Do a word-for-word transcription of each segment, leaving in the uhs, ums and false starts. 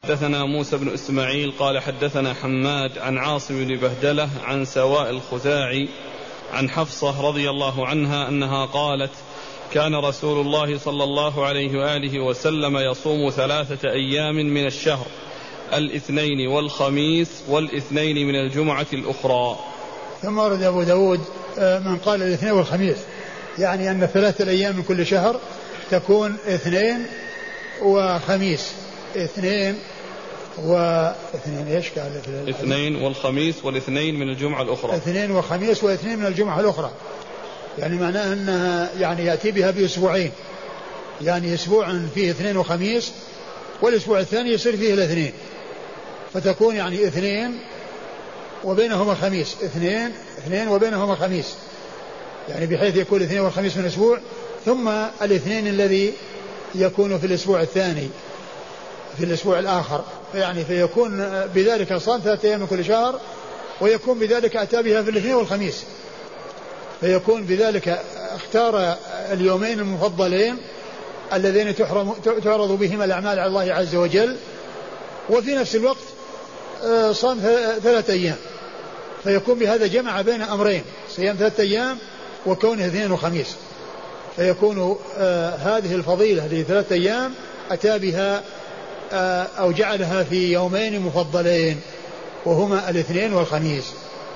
حدثنا موسى بن إسماعيل قال حدثنا حماد عن عاصم بن بهدلة عن سواء الخزاعي عن حفصة رضي الله عنها أنها قالت كان رسول الله صلى الله عليه وآله وسلم يصوم ثلاثة أيام من الشهر، الاثنين والخميس والاثنين من الجمعة الأخرى. ثم ورد أبو داود من قال الاثنين والخميس، يعني أن ثلاثة الأيام من كل شهر تكون اثنين وخميس، اثنين واثنين ايش قال؟ اثنين والخميس والاثنين من الجمعة الأخرى. اثنين وخميس واثنين من الجمعة الأخرى، يعني معناه أنها يعني يأتي بها بأسبوعين، يعني أسبوع فيه اثنين وخميس والأسبوع الثاني يصير فيه الاثنين، فتكون يعني اثنين وبينهما خميس، اثنين اثنين وبينهما خميس، يعني بحيث يكون الاثنين والخميس من أسبوع، ثم الاثنين الذي يكون في الأسبوع الثاني في الأسبوع الآخر، يعني فيكون بذلك صام ثلاثة أيام من كل شهر، ويكون بذلك أتى بها في الاثنين والخميس، فيكون بذلك اختار اليومين المفضلين اللذين تعرض بهما الأعمال على الله عز وجل، وفي نفس الوقت صام ثلاثة أيام، فيكون بهذا جمع بين أمرين، صيام ثلاثة أيام وكونه اثنين وخميس، فيكون آه هذه الفضيلة لثلاثة أيام أتى بها آه أو جعلها في يومين مفضلين وهما الاثنين والخميس.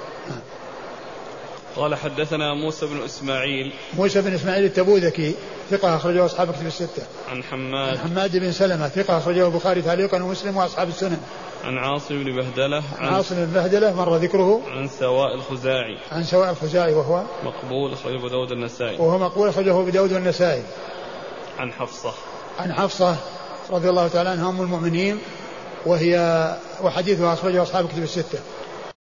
قال حدثنا موسى بن إسماعيل موسى بن إسماعيل التبوذكي ثقة أخرجه أصحاب الكتب الستة. عن حماد عن حماد بن سلمة ثقة أخرجه البخاري تعليقا ومسلم وأصحاب السنن. عن عاصم بن بهدلة عن عاصم بن بهدلة مر ذكره. عن سواء الخزاعي عن سواء الخزاعي وهو مقبول أخرجه أبو داود النسائي وهو مقبول أخرجه أبو داود النسائي. عن حفصة عن حفصة رضي الله تعالى عنها أم المؤمنين، وهي وحديثها أخرجه أصحاب الكتب الستة.